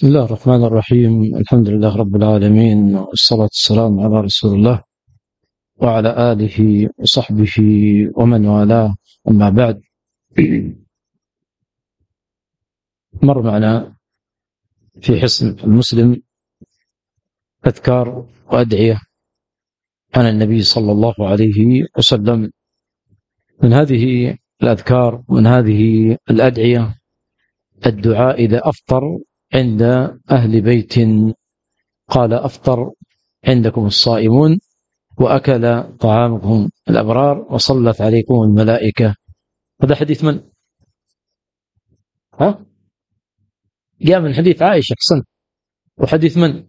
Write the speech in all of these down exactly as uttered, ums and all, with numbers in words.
بسم الله الرحمن الرحيم. الحمد لله رب العالمين، والصلاة والسلام على رسول الله وعلى آله وصحبه ومن والاه. أما بعد، مر معنا في حصن المسلم أذكار وأدعية عن النبي صلى الله عليه وسلم. من هذه الأذكار ومن هذه الأدعية الدعاء إذا أفطر عند أهل بيت، قال: أفطر عندكم الصائمون وأكل طعامكم الأبرار وصلت عليكم الملائكة. هذا حديث من؟ ها؟ جاء من حديث عائشة. حسن. وحديث من؟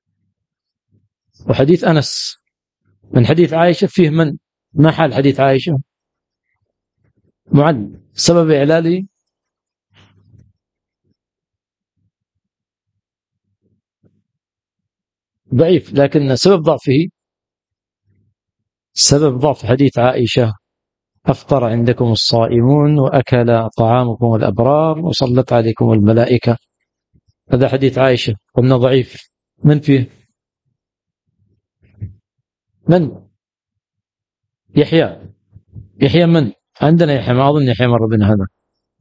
وحديث أنس. من حديث عائشة فيه من؟ ما حال حديث عائشة؟ معل. سبب إعلالي ضعيف، لكن سبب ضعفه سبب ضعف حديث عائشة: أفطر عندكم الصائمون وأكل طعامكم الأبرار وصلت عليكم الملائكة. هذا حديث عائشة، قلنا ضعيف. من فيه؟ من؟ يحيى. يحيى من؟ عندنا يحيى، ما أظن يحيى مر بنا هذا.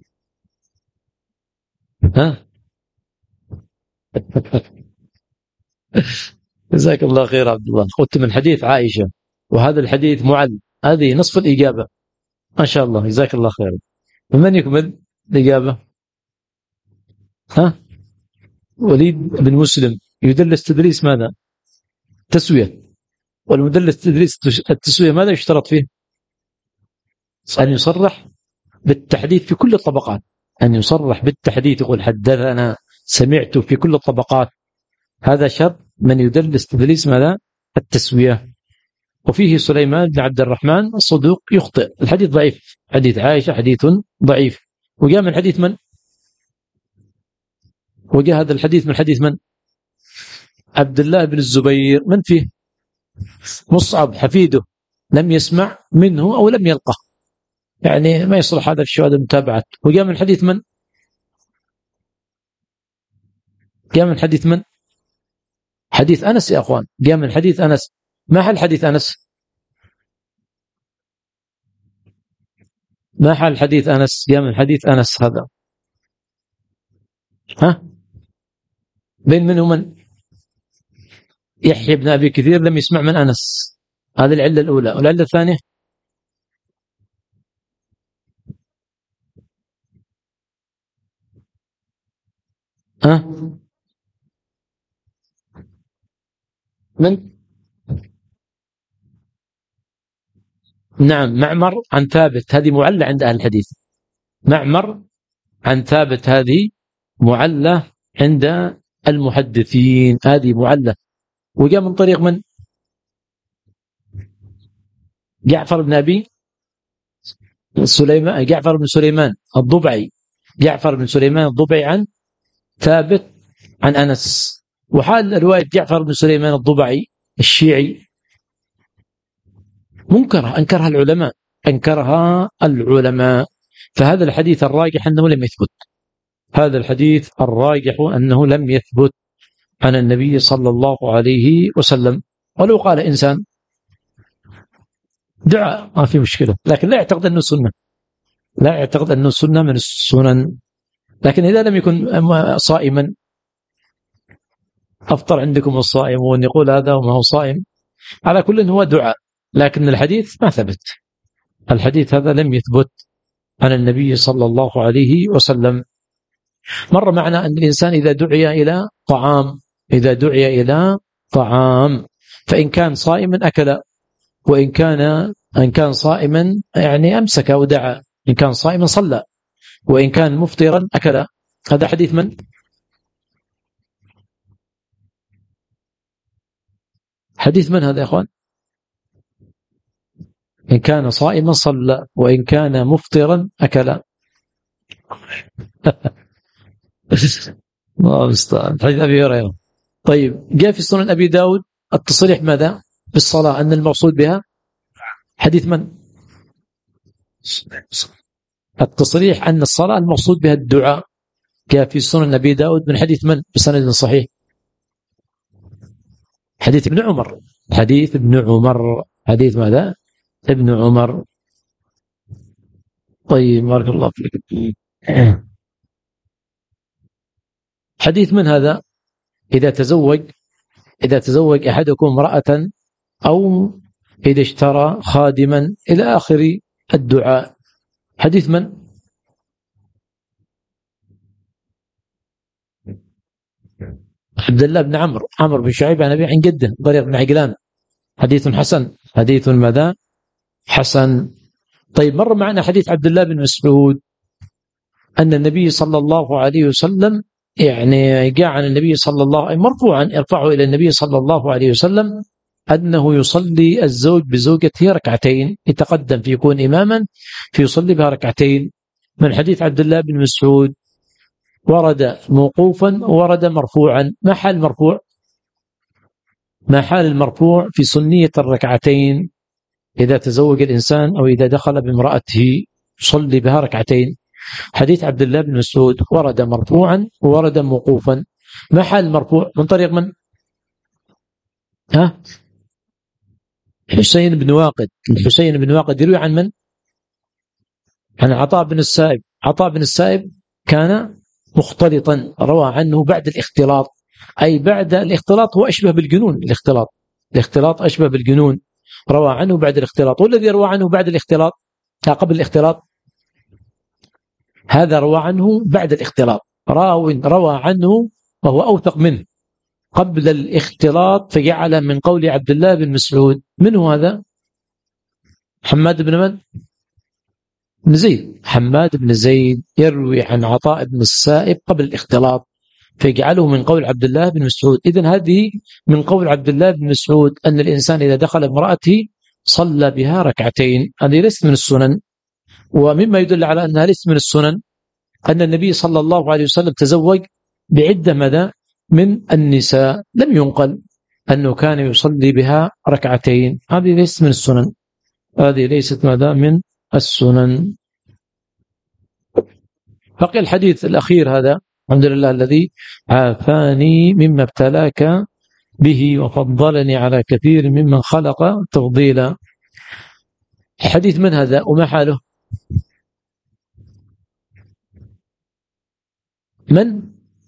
ها؟ جزاك الله خير عبد الله. قلت من حديث عائشة، وهذا الحديث معل. هذه نصف الإجابة. ما شاء الله، جزاك الله خير. ومن يكمل الإجابة؟ ها؟ وليد بن مسلم. يدلس تدريس ماذا؟ تسوية. والمدلس تدريس التسوية ماذا يشترط فيه؟ أن يصرح بالتحديث في كل الطبقات. أن يصرح بالتحديث، يقول حدثنا، سمعت، في كل الطبقات. هذا شرط من يدلس تدليس ماذا؟ التسوية. وفيه سليمان بن عبد الرحمن الصدوق يخطئ. الحديث ضعيف. حديث عائشة حديث ضعيف. وجاء من حديث من؟ وجاء هذا الحديث من حديث من؟ عبد الله بن الزبير. من فيه؟ مصعب حفيده لم يسمع منه أو لم يلقه، يعني ما يصلح هذا الشهادة المتابعة. وجاء من حديث من؟ جاء من حديث من؟ حديث أنس يا أخوان. جاء من حديث أنس. ما حال حديث أنس؟ ما حال حديث أنس؟ جاء من حديث أنس هذا. ها؟ بين من ومن؟ يحيى بن أبي كثير لم يسمع من أنس. هذه العلة الأولى. والعلة الثانية؟ ها؟ من؟ نعم، معمر عن ثابت. هذه معلة عند أهل الحديث. معمر عن ثابت هذه معلة عند المحدثين. هذه معلة. وجاء من طريق من؟ جعفر بن أبي سليمان. جعفر بن سليمان الضبعي. جعفر بن سليمان الضبعي عن ثابت عن أنس. وحال رواية جعفر بن سليمان الضبعي الشيعي منكرة، أنكرها العلماء. أنكرها العلماء. فهذا الحديث الراجح أنه لم يثبت. هذا الحديث الراجح أنه لم يثبت عن النبي صلى الله عليه وسلم. ولو قال إنسان دعاء ما في مشكلة، لكن لا يعتقد أنه سنة. لا يعتقد أنه سنة من السنن. لكن إذا لم يكن صائما، أفطر عندكم الصائمون، يقول هذا وما هو صائم، على كل هو دعاء. لكن الحديث ما ثبت. الحديث هذا لم يثبت عن النبي صلى الله عليه وسلم. مر معنا أن الإنسان إذا دعي إلى طعام إذا دعي إلى طعام فإن كان صائما أكل، وإن كان إن كان صائما يعني أمسك ودعا، إن كان صائما صلى، وإن كان مفطرا أكل. هذا حديث من؟ حديث من هذا يا أخوان؟ إن كان صائما صلى، وإن كان مفطرا أكل. الله المستعان. حديث أبي هريرة. طيب، جاء في سنن أبي داود التصريح ماذا؟ بالصلاة أن المقصود بها حديث من؟ التصريح أن الصلاة المقصود بها الدعاء. جاء في سنن أبي داود من حديث من بسند صحيح؟ حديث ابن عمر. حديث ابن عمر. حديث ماذا؟ ابن عمر. طيب بارك الله فيك. حديث من هذا؟ إذا تزوج إذا تزوج أحدكم امرأة أو إذا اشترى خادما إلى آخر الدعاء. حديث من؟ عبد الله بن عمرو عمرو بن شعيب عن أبي عن جده ضرير بن عجلان. حديث حسن. حديث ماذا؟ حسن. طيب مر معنا حديث عبد الله بن مسعود أن النبي صلى الله عليه وسلم يعني جاء عن النبي صلى الله عليه وسلم مرفوعا يرفعه إلى النبي صلى الله عليه وسلم أنه يصلي الزوج بزوجته ركعتين، يتقدم في يكون إماما في يصلي بها ركعتين. من حديث عبد الله بن مسعود ورد موقوفا ورد مرفوعا. ما حال المرفوع؟ ما حال المرفوع في سنية الركعتين إذا تزوج الإنسان أو إذا دخل بامرأته يصلي بها ركعتين؟ حديث عبد الله بن مسعود ورد مرفوعا ورد موقوفا. ما حال المرفوع؟ من طريق من؟ ها؟ حسين بن واقد. الحسين بن واقد يروي عن من؟ عن عطاء بن السائب. عطاء بن السائب كان مختلطا، روى عنه بعد الاختلاط، أي بعد الاختلاط هو أشبه بالجنون. الاختلاط الاختلاط أشبه بالجنون، روى عنه بعد الاختلاط. والذي روى عنه بعد الاختلاط قبل الاختلاط هذا روى عنه بعد الاختلاط. راو روى عنه وهو أوثق منه قبل الاختلاط فجعل من قول عبد الله بن مسعود. من هو هذا؟ حماد بن من؟ بن زيد. حماد بن زيد يروي عن عطاء بن السائب قبل الاختلاط فيجعله من قول عبد الله بن مسعود. إذن هذه من قول عبد الله بن مسعود أن الإنسان إذا دخل امرأته صلى بها ركعتين. هذه ليست من السنن. ومما يدل على أنها ليست من السنن أن النبي صلى الله عليه وسلم تزوج بعدة مدى من النساء، لم ينقل أنه كان يصلي بها ركعتين. هذه ليست من السنن. هذه ليست مدى من السنن. بقي الحديث الأخير هذا: الحمد لله الذي عافاني مما ابتلاك به وفضلني على كثير ممن خلق تفضيلا. حديث من هذا وما حاله؟ من؟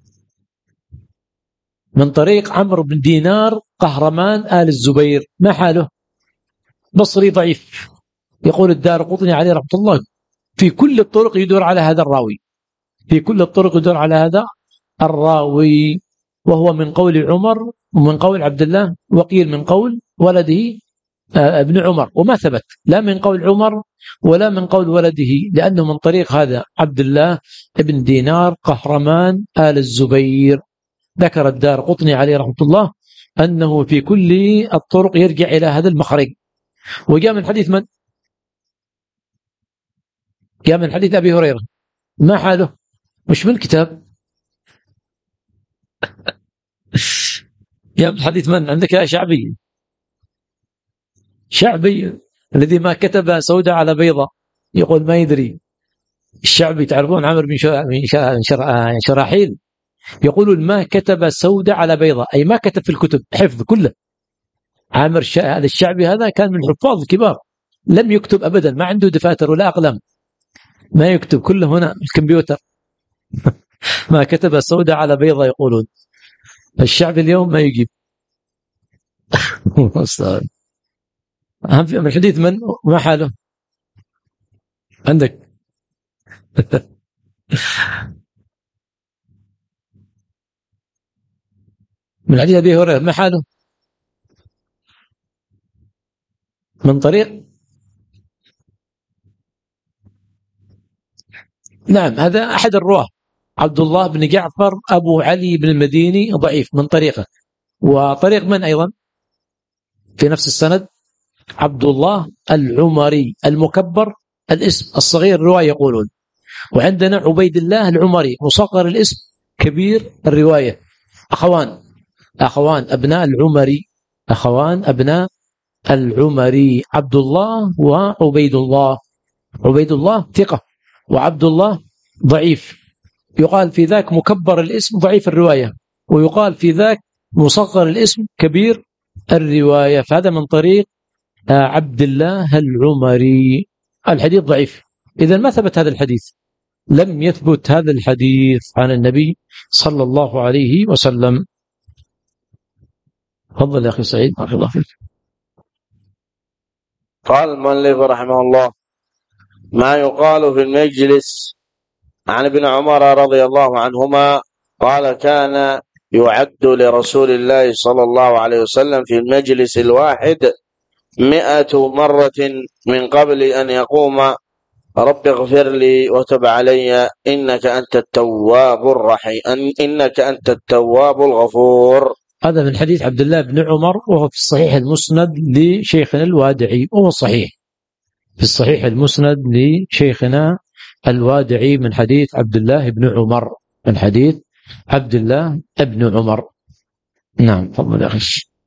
من طريق عمرو بن دينار قهرمان آل الزبير. ما حاله؟ بصري ضعيف. يقول الدارقطني عليه رحمة الله في كل الطرق يدور على هذا الراوي، في كل الطرق يدور على هذا الراوي، وهو من قول عمر ومن قول عبد الله وقيل من قول ولده ابن عمر، وما ثبت لا من قول عمر ولا من قول ولده، لأنه من طريق هذا عبد الله ابن دينار قهرمان آل الزبير. ذكر الدارقطني عليه رحمة الله أنه في كل الطرق يرجع إلى هذا المخرج. وجاء من حديث من؟ جاء من حديث أبي هريرة. ما حاله؟ مش من الكتاب. جاء من حديث من عندك يا شعبي؟ شعبي الذي ما كتب سوداء على بيضة يقول ما يدري. الشعبي تعرفون عمرو بن شراحيل يقول ما كتب سوداء على بيضة، أي ما كتب في الكتب حفظ كله. عامر هذا الشعبي هذا كان من الحفاظ الكبار، لم يكتب أبدا، ما عنده دفاتر ولا أقلام، ما يكتب كله هنا الكمبيوتر. ما كتب سوداء على بيضة يقولون. الشعب اليوم ما يجيب. أهم في الحديث من ما حاله عندك؟ من حديث أبي هريرة ما حاله؟ من طريق نعم هذا أحد الرواه عبد الله بن جعفر أبو علي بن المديني ضعيف من طريقه. وطريق من أيضا في نفس السند؟ عبد الله العمري المكبر الاسم الصغير الرواية يقولون. وعندنا عبيد الله العمري مصغر الاسم كبير الرواية. أخوان أخوان أبناء العمري أخوان أبناء العمري عبد الله وعبيد الله. عبيد الله ثقة وعبد الله ضعيف. يقال في ذاك مكبر الاسم ضعيف الرواية، ويقال في ذاك مصغر الاسم كبير الرواية. فهذا من طريق عبد الله العمري. الحديث ضعيف، إذا ما ثبت هذا الحديث، لم يثبت هذا الحديث عن النبي صلى الله عليه وسلم. تفضل يا أخي سعيد. بارك الله فيك. قال المؤلف رحمه الله: ما يقال في المجلس. عن ابن عمر رضي الله عنهما قال: كان يعد لرسول الله صلى الله عليه وسلم في المجلس الواحد مئة مرة من قبل أن يقوم: رب اغفر لي وتب علي إنك أنت التواب الرحيم إنك أنت التواب الغفور. هذا من حديث عبد الله بن عمر، وهو في الصحيح المسند لشيخنا الوادعي، وهو صحيح في الصحيح المسند لشيخنا الوادعي من حديث عبد الله بن عمر، من حديث عبد الله بن عمر. نعم. تفضل يا أخي.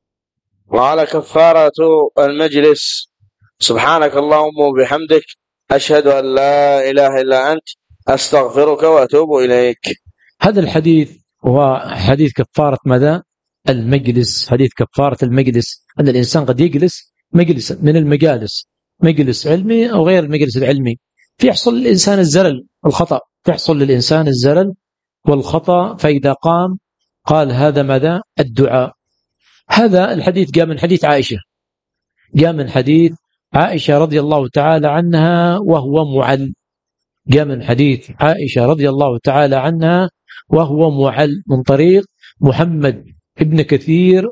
وعلى كفارة المجلس: سبحانك اللهم وبحمدك أشهد أن لا إله إلا أنت أستغفرك وأتوب إليك. هذا الحديث هو حديث كفارة ماذا؟ المجلس. حديث كفارة المجلس، أن الإنسان قد يجلس مجلس من المجالس، مجلس علمي أو غير المجلس العلمي، فيحصل للإنسان الزلل والخطأ، تحصل للإنسان الزلل والخطأ، فإذا قام قال هذا ماذا؟ الدعاء. هذا الحديث جاء من حديث عائشة، جاء من حديث عائشة رضي الله تعالى عنها وهو معل، جاء من حديث عائشة رضي الله تعالى عنها وهو معل من طريق محمد ابن كثير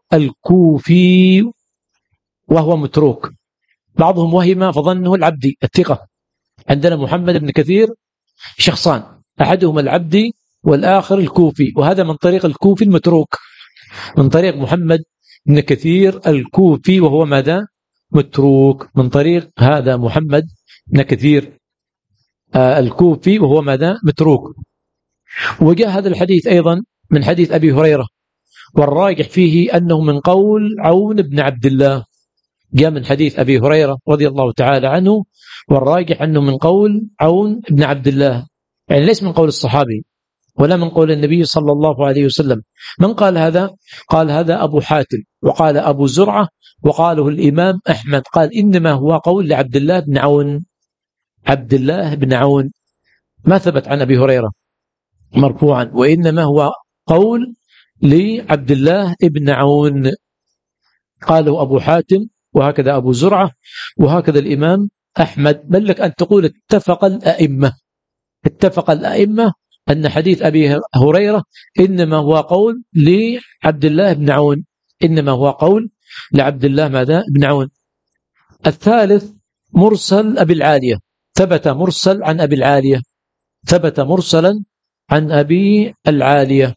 الكوفي وهو متروك. بعضهم وهم فظنه العبدي الثقة. عندنا محمد بن كثير شخصان، أحدهما العبدي والآخر الكوفي، وهذا من طريق الكوفي المتروك، من طريق محمد بن كثير الكوفي وهو ماذا؟ متروك، من طريق هذا محمد بن كثير آه الكوفي وهو ماذا؟ متروك. وجاء هذا الحديث أيضا من حديث أبي هريرة، والراجح فيه أنه من قول عون بن عبد الله. جاء من حديث أبي هريرة رضي الله تعالى عنه، والراجح أنه من قول عون بن عبد الله، يعني ليس من قول الصحابي ولا من قول النبي صلى الله عليه وسلم. من قال هذا؟ قال هذا أبو حاتم، وقال أبو زرعة، وقاله الإمام أحمد، قال إنما هو قول لعبد الله بن عون. عبد الله بن عون ما ثبت عن أبي هريرة مرفوعا، وإنما هو قول لعبد الله بن عون، قاله أبو حاتم، وهكذا أبو زرعة، وهكذا الإمام أحمد. بل لك أن تقول اتفق الأئمة، اتفق الأئمة أن حديث أبي هريرة إنما هو قول لعبد الله بن عون، إنما هو قول لعبد الله ماذا؟ بن عون. الثالث مرسل أبي العالية، ثبت مرسل عن أبي العالية، ثبت مرسلا عن أبي العالية.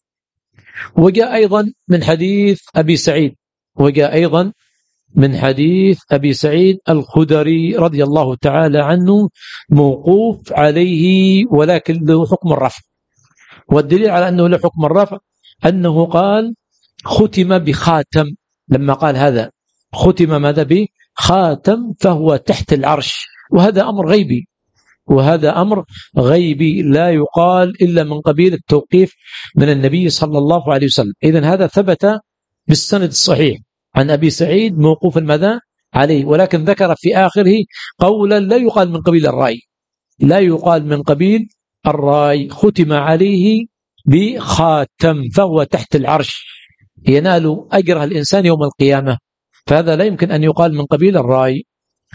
وجاء أيضا من حديث أبي سعيد، وجاء أيضا من حديث أبي سعيد الخدري رضي الله تعالى عنه موقوف عليه، ولكن له حكم الرفع. والدليل على أنه له حكم الرفع أنه قال ختم بخاتم، لما قال هذا ختم ماذا؟ بخاتم، فهو تحت العرش، وهذا أمر غيبي، وهذا أمر غيبي لا يقال إلا من قبيل التوقيف من النبي صلى الله عليه وسلم. إذن هذا ثبت بالسند الصحيح عن أبي سعيد موقوفا ماذا؟ عليه، ولكن ذكر في آخره قولا لا يقال من قبيل الرأي، لا يقال من قبيل الرأي. ختم عليه بخاتم، فهو تحت العرش، ينال أجره الإنسان يوم القيامة، فهذا لا يمكن أن يقال من قبيل الرأي.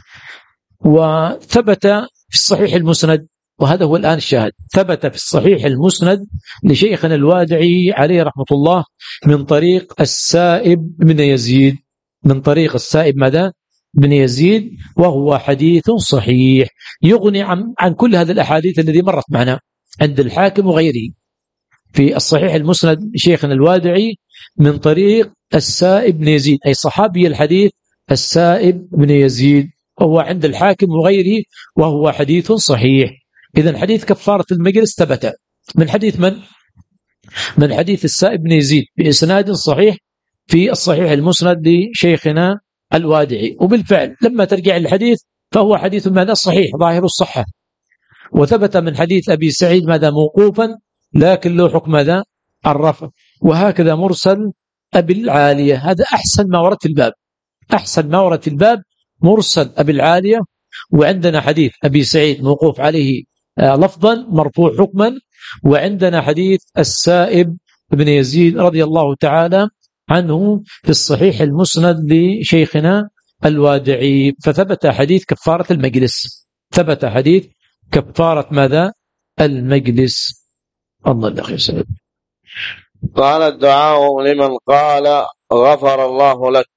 وثبت في الصحيح المسند، وهذا هو الآن الشاهد، ثبت في الصحيح المسند لشيخنا الوادعي عليه رحمة الله من طريق السائب بن يزيد، من طريق السائب ماذا؟ بن يزيد، وهو حديث صحيح يغني عن, عن كل هذه الأحاديث التي مرت معنا عند الحاكم وغيره. في الصحيح المسند شيخنا الوادعي من طريق السائب بن يزيد، أي صحابي الحديث السائب بن يزيد، وهو عند الحاكم وغيره، وهو حديث صحيح. إذن حديث كفارة المجلس ثبت من حديث من؟ من حديث السائب بن يزيد بإسناد صحيح في الصحيح المسند لشيخنا الوادعي. وبالفعل لما ترجع الحديث فهو حديث ماذا؟ صحيح ظاهر الصحة. وثبت من حديث أبي سعيد ماذا؟ موقوفا لكن له حكم ماذا؟ الرفع. وهكذا مرسل أبي العالية، هذا أحسن ما ورد في الباب، أحسن ما ورد في الباب مرسل أبي العالية. وعندنا حديث أبي سعيد موقوف عليه لفظا مرفوع حكما، وعندنا حديث السائب بن يزيد رضي الله تعالى عنه في الصحيح المسند لشيخنا الوادعي. فثبت حديث كفارة المجلس، ثبت حديث كفارة ماذا؟ المجلس. الله الأخير سعيد. قال الدعاء لمن قال غفر الله لك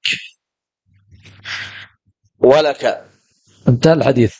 ولك. انتهى الحديث.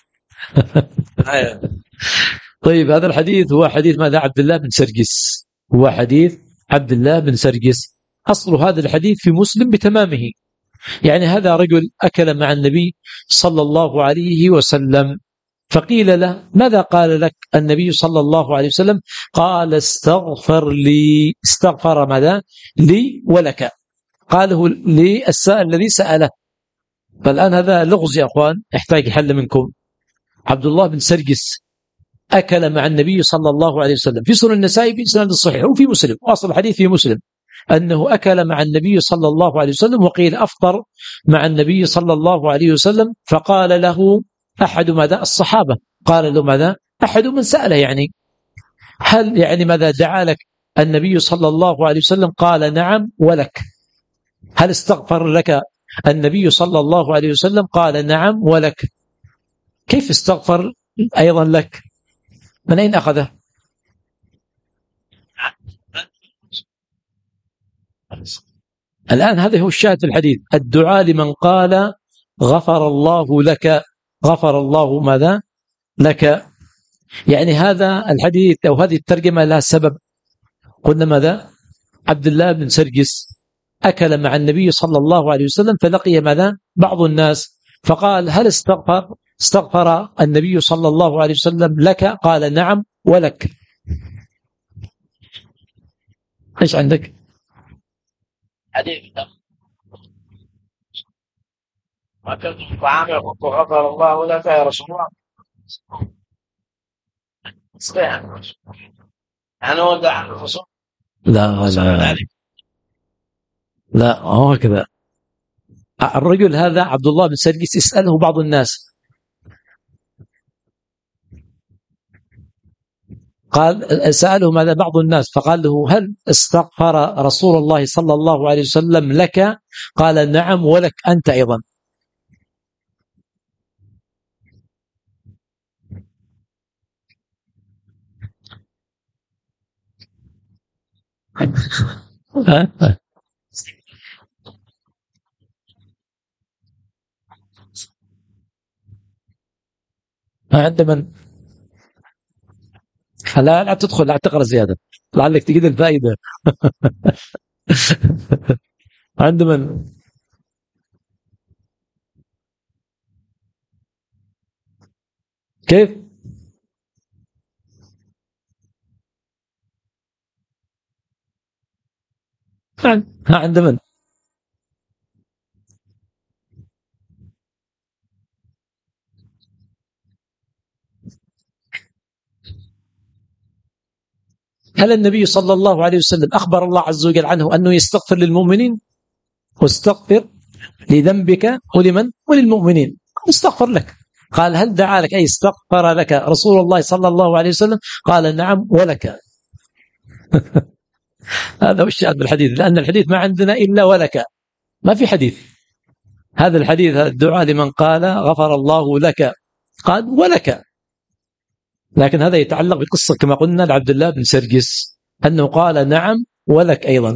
طيب هذا الحديث هو حديث ماذا؟ عبد الله بن سرجس، هو حديث عبد الله بن سرجس. أصل هذا الحديث في مسلم بتمامه، يعني هذا رجل أكل مع النبي صلى الله عليه وسلم، فقيل له ماذا قال لك النبي صلى الله عليه وسلم؟ قال استغفر لي. استغفر ماذا؟ لي ولك، قاله للسائل الذي سأله. فالآن هذا لغز يا أخوان يحتاج حل منكم. عبد الله بن سرجس أكل مع النبي صلى الله عليه وسلم، في سنن النسائي بإسناد الصحيح وفي مسلم، وأصل الحديث في مسلم أنه أكل مع النبي صلى الله عليه وسلم، وقيل أفطر مع النبي صلى الله عليه وسلم. فقال له أحد ماذا؟ الصحابة، قال له ماذا؟ أحد من سأله يعني هل يعني ماذا دعا لك النبي صلى الله عليه وسلم؟ قال نعم ولك. هل استغفر لك النبي صلى الله عليه وسلم؟ قال نعم ولك. كيف استغفر أيضا لك؟ من أين أخذه؟ الآن هذا هو الشاهد في الحديث، الدعاء لمن قال غفر الله لك، غفر الله ماذا؟ لك. يعني هذا الحديث أو هذه الترجمة لها سبب. قلنا ماذا؟ عبد الله بن سرجس أكل مع النبي صلى الله عليه وسلم، فلقي ماذا؟ بعض الناس، فقال هل استغفر استغفر النبي صلى الله عليه وسلم لك؟ قال نعم ولك. ايش عندك؟ حديث طعام غفر الله لك يا رسول الله. أنا ودع الرسول. لا لا لا هو كذا. الرجل هذا عبد الله بن سرجس يسأله بعض الناس، قال سأله ماذا؟ بعض الناس، فقال له هل استغفر رسول الله صلى الله عليه وسلم لك؟ قال نعم ولك أنت أيضا. عند من؟ لا لا تدخل، لا تقرأ زيادة لعلك تجد الفائدة. عند من؟ كيف؟ عند من؟ هل النبي صلى الله عليه وسلم أخبر الله عز وجل عنه أنه يستغفر للمؤمنين؟ واستغفر لذنبك ولمن؟ وللمؤمنين. استغفر لك. قال هل دعا لك أي استغفر لك رسول الله صلى الله عليه وسلم؟ قال نعم ولك. هذا هو الشاهد بالحديث، لأن الحديث ما عندنا إلا ولك، ما في حديث. هذا الحديث الدعاء لمن قال غفر الله لك، قال ولك. لكن هذا يتعلق بقصة كما قلنا لعبد الله بن سرجس أنه قال نعم ولك أيضا.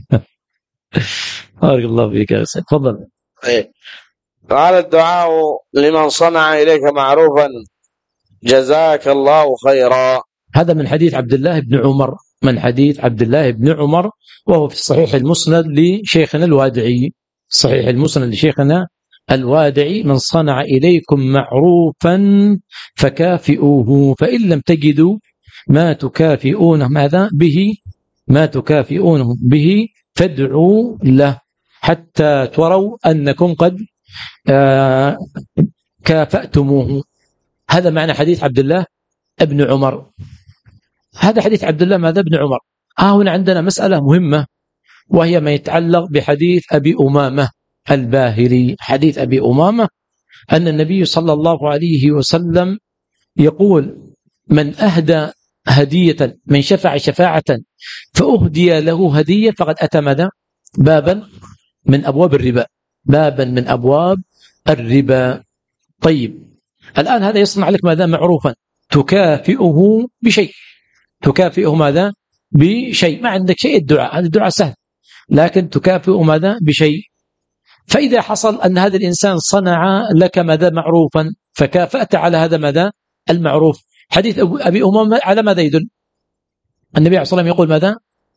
بارك الله فيك يا سيد. تفضل. قال الدعاء لمن صنع إليك معروفا جزاك الله خيرا. هذا من حديث عبد الله بن عمر، من حديث عبد الله بن عمر، وهو في الصحيح المسند لشيخنا الوادعي، صحيح المسند لشيخنا الوادعي: من صنع إليكم معروفا فكافئوه، فإن لم تجدوا ما تكافئونه ماذا به ما تكافئونه به فادعوا له حتى تروا أنكم قد آه كافأتموه. هذا معنى حديث عبد الله بن عمر. هذا حديث عبد الله ماذا بن عمر. ها هنا عندنا مسألة مهمة، وهي ما يتعلق بحديث أبي أمامة الباهلي. حديث أبي أمامة أن النبي صلى الله عليه وسلم يقول: من أهدى هدية، من شفع شفاعة فأهدي له هدية فقد أتى ماذا؟ بابا من أبواب الربا، بابا من أبواب الربا. طيب الآن هذا يصنع لك ماذا؟ معروفا، تكافئه بشيء، تكافئه ماذا؟ بشيء. ما عندك شيء الدعاء، هذا الدعاء سهل، لكن تكافئه ماذا؟ بشيء. فإذا حصل أن هذا الإنسان صنع لك ماذا؟ معروفا، فكافأت على هذا ماذا؟ المعروف. حديث أبي أمامة على ماذا يدل؟ النبي عليه الصلاة والسلام يقول ماذا؟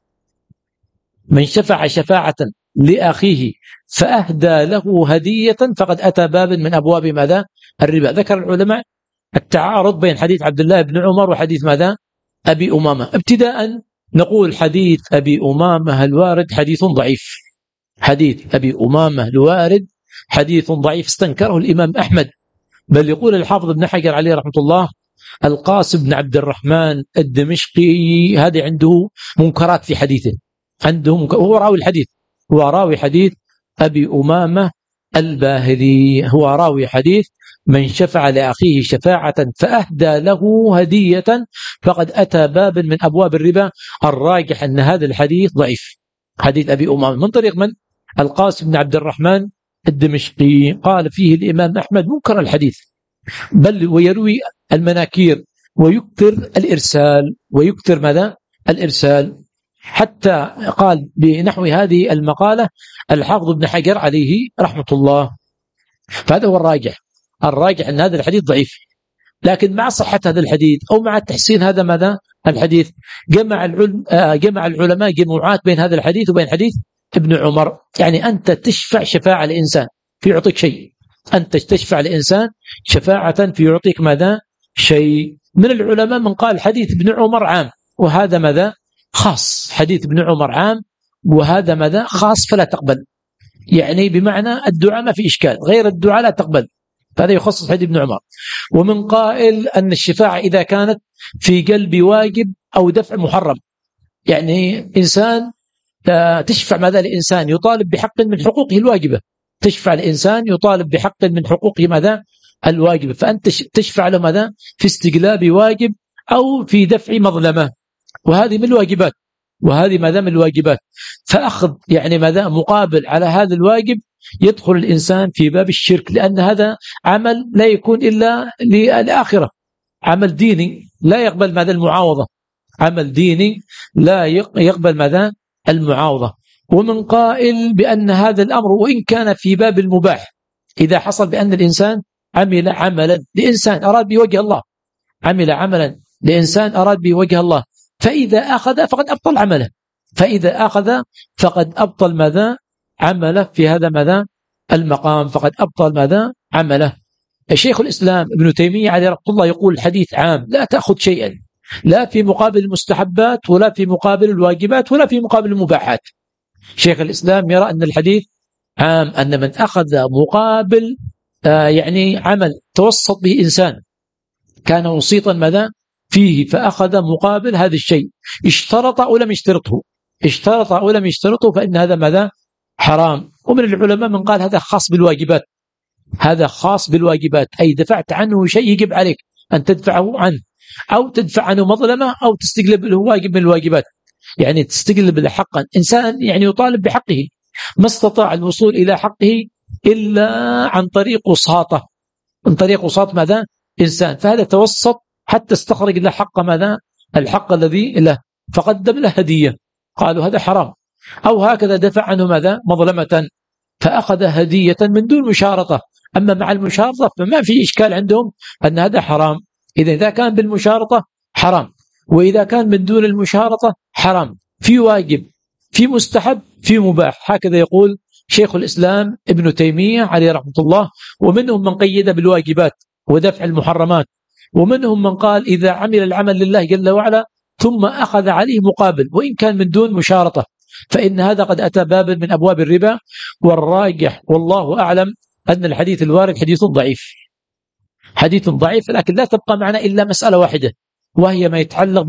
من شفع شفاعة لأخيه فأهدى له هدية فقد أتى باب من أبواب ماذا؟ الربا. ذكر العلماء التعارض بين حديث عبد الله بن عمر وحديث ماذا؟ أبي أمامة. ابتداء نقول حديث أبي أمامة الوارد حديث ضعيف، حديث أبي أمامة الوارد حديث ضعيف، استنكره الإمام أحمد، بل يقول الحافظ ابن حجر عليه رحمة الله: القاسم بن عبد الرحمن الدمشقي هذا عنده منكرات في حديثه، عنده منكر، هو راوي الحديث، هو راوي حديث أبي أمامة الباهلي، هو راوي حديث من شفع لأخيه شفاعة فأهدى له هدية فقد أتى باب من أبواب الربا. الراجح أن هذا الحديث ضعيف، حديث أبي أمامة من طريق من؟ القاسم بن عبد الرحمن الدمشقي. قال فيه الإمام أحمد منكر الحديث، بل ويروي المناكير ويكثر الإرسال، ويكثر ماذا؟ الإرسال، حتى قال بنحو هذه المقالة الحافظ ابن حجر عليه رحمة الله. فهذا هو الراجح، الراجح أن هذا الحديث ضعيف. لكن مع صحة هذا الحديث أو مع تحسين هذا ماذا؟ الحديث، جمع العلم جمع العلماء جمعات بين هذا الحديث وبين حديث ابن عمر. يعني أنت تشفع شفاعة لإنسان في يعطيك شيء، أنت تشفع لإنسان شفاعة في يعطيك ماذا؟ شيء. من العلماء من قال حديث ابن عمر عام وهذا ماذا؟ خاص. حديث ابن عمر عام وهذا ماذا؟ خاص، فلا تقبل. يعني بمعنى الدعاء ما في إشكال، غير الدعاء لا تقبل، فهذا يخصص حديث ابن عمر. ومن قائل أن الشفاعة إذا كانت في قلب واجب أو دفع محرم، يعني إنسان تشفع ماذا لإنسان يطالب بحق من حقوقه الواجبة، تشفع لإنسان يطالب بحق من حقوقه ماذا؟ الواجبة، فأنت تشفع له ماذا؟ في استقلاب واجب أو في دفع مظلمة، وهذه من الواجبات، وهذه ماذا؟ من الواجبات. فأخذ يعني ماذا؟ مقابل على هذا الواجب يدخل الإنسان في باب الشرك، لأن هذا عمل لا يكون إلا للآخرة، عمل ديني لا يقبل ماذا؟ المعاوضة، عمل ديني لا يقبل ماذا؟ المعاوضة. ومن قائل بأن هذا الأمر وإن كان في باب المباح، إذا حصل بأن الإنسان عمل عملا لإنسان أراد بوجه الله، عمل عملا لإنسان أراد بوجه الله، فإذا أخذ فقد أبطل عمله، فإذا أخذ فقد أبطل ماذا؟ عمله في هذا ماذا؟ المقام، فقد أبطل ماذا؟ عمله. الشيخ الإسلام ابن تيمية عليه رحمة الله يقول الحديث عام، لا تأخذ شيئا، لا في مقابل المستحبات ولا في مقابل الواجبات ولا في مقابل المباحات. شيخ الإسلام يرى أن الحديث عام، أن من أخذ مقابل آه يعني عمل توسط به إنسان كان وسيطا ماذا؟ فيه، فأخذ مقابل هذا الشيء، اشترط أو لم يشترطه، اشترط أو لم يشترطه، فإن هذا ماذا؟ حرام. ومن العلماء من قال هذا خاص بالواجبات، هذا خاص بالواجبات، أي دفعت عنه شيء يجب عليك أن تدفعه عنه، أو تدفع عنه مظلمة، أو تستقلب له واجب من الواجبات، يعني تستقلب له حقا. إنسان يعني يطالب بحقه، ما استطاع الوصول إلى حقه إلا عن طريق وساطة، عن طريق وساطة ماذا؟ إنسان، فهذا توسط حتى استخرج له حق ماذا؟ الحق الذي له، فقدم له هدية، قالوا هذا حرام. أو هكذا دفع عنه ماذا؟ مظلمة، فأخذ هدية من دون مشارطة. أما مع المشارطة فما في إشكال عندهم أن هذا حرام. إذا إذا كان بالمشارطة حرام، وإذا كان من دون المشارطة حرام، في واجب، في مستحب، في مباح. هكذا يقول شيخ الإسلام ابن تيمية عليه رحمة الله. ومنهم من قيد بالواجبات ودفع المحرمات، ومنهم من قال إذا عمل العمل لله جل وعلا ثم أخذ عليه مقابل وإن كان من دون مشارطة، فإن هذا قد أتى بابا من أبواب الربا. والراجح والله أعلم أن الحديث الوارد حديث ضعيف، حديث ضعيف، لكن لا تبقى معنا إلا مسألة واحدة، وهي ما يتعلق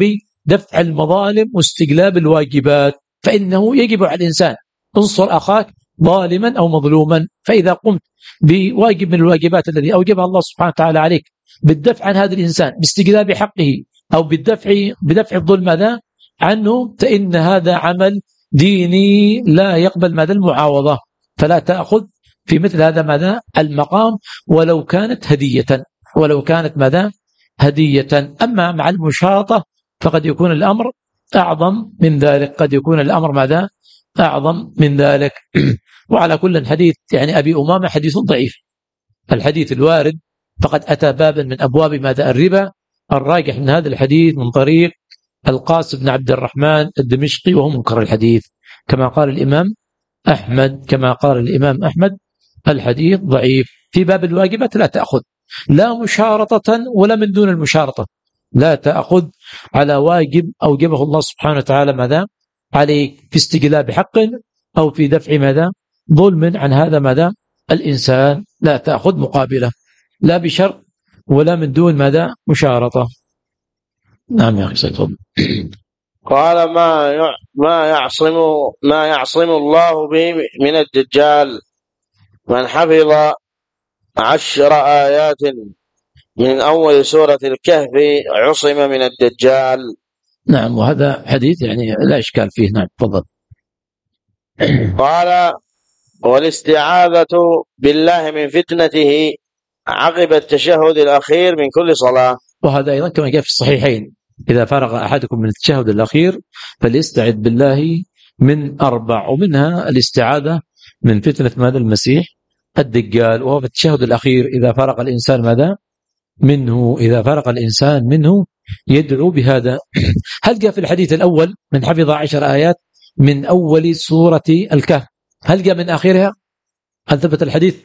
دفع المظالم واستجلاب الواجبات، فإنه يجب على الإنسان انصر أخاك ظالما أو مظلوما. فإذا قمت بواجب من الواجبات الذي أوجبها الله سبحانه وتعالى عليك بالدفع عن هذا الإنسان باستجلاب حقه أو بالدفع بدفع الظلم هذا عنه، فإن هذا عمل ديني لا يقبل ماذا المعاوضة، فلا تأخذ في مثل هذا ماذا المقام ولو كانت هدية، ولو كانت ماذا هدية. أما مع المشارطة فقد يكون الأمر أعظم من ذلك، قد يكون الأمر ماذا أعظم من ذلك. وعلى كل حديث يعني أبي أمامة حديث ضعيف، الحديث الوارد فقد أتى بابا من أبواب ماذا الربا. الراجح من هذا الحديث من طريق القاسم بن عبد الرحمن الدمشقي وهو منكر الحديث كما قال الإمام أحمد، كما قال الإمام أحمد الحديث ضعيف. في باب الواجبات لا تأخذ لا مشارطة ولا من دون المشارطة، لا تأخذ على واجب أوجبه الله سبحانه وتعالى ماذا عليك في استجلاب حق أو في دفع ماذا ظلم عن هذا ماذا الإنسان، لا تأخذ مقابلة لا بشرط ولا من دون ماذا مشارطة. نعم يا أخي سيد. قال ما ما يعصم ما يعصم الله به من الدجال، من حفظ عشر آيات من أول سورة الكهف عصم من الدجال. نعم، وهذا حديث يعني لا إشكال فيه. نعم تفضل. قال والاستعاذة بالله من فتنته عقب التشهد الأخير من كل صلاة. وهذا أيضا كما جاء في الصحيحين إذا فرغ أحدكم من التشهد الأخير فليستعذ بالله من أربع، ومنها الاستعاذة من فتنة ماذا المسيح الدجال، وهو في التشهد الأخير إذا فرغ الإنسان ماذا منه، إذا فرغ الإنسان منه يدعو بهذا. هل جاء في الحديث الأول من حفظ عشر آيات من أول سورة الكهف، هل جاء من آخرها؟ هل ثبت الحديث؟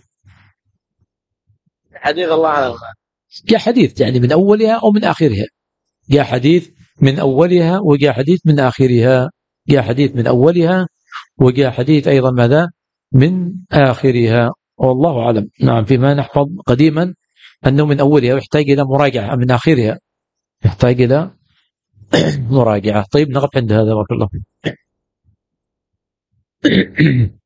حديث الله عنه جاء حديث يعني من أولها أو من آخرها، جاء حديث من أولها وجاء حديث من آخرها، جاء حديث من أولها وجاء حديث أيضا ماذا من آخرها، والله أعلم. نعم، فيما نحفظ قديما أنه من أولها ويحتاج إلى مراجعة، من آخرها يحتاج إلى مراجعة. طيب نقف عند هذا، بارك الله فيك.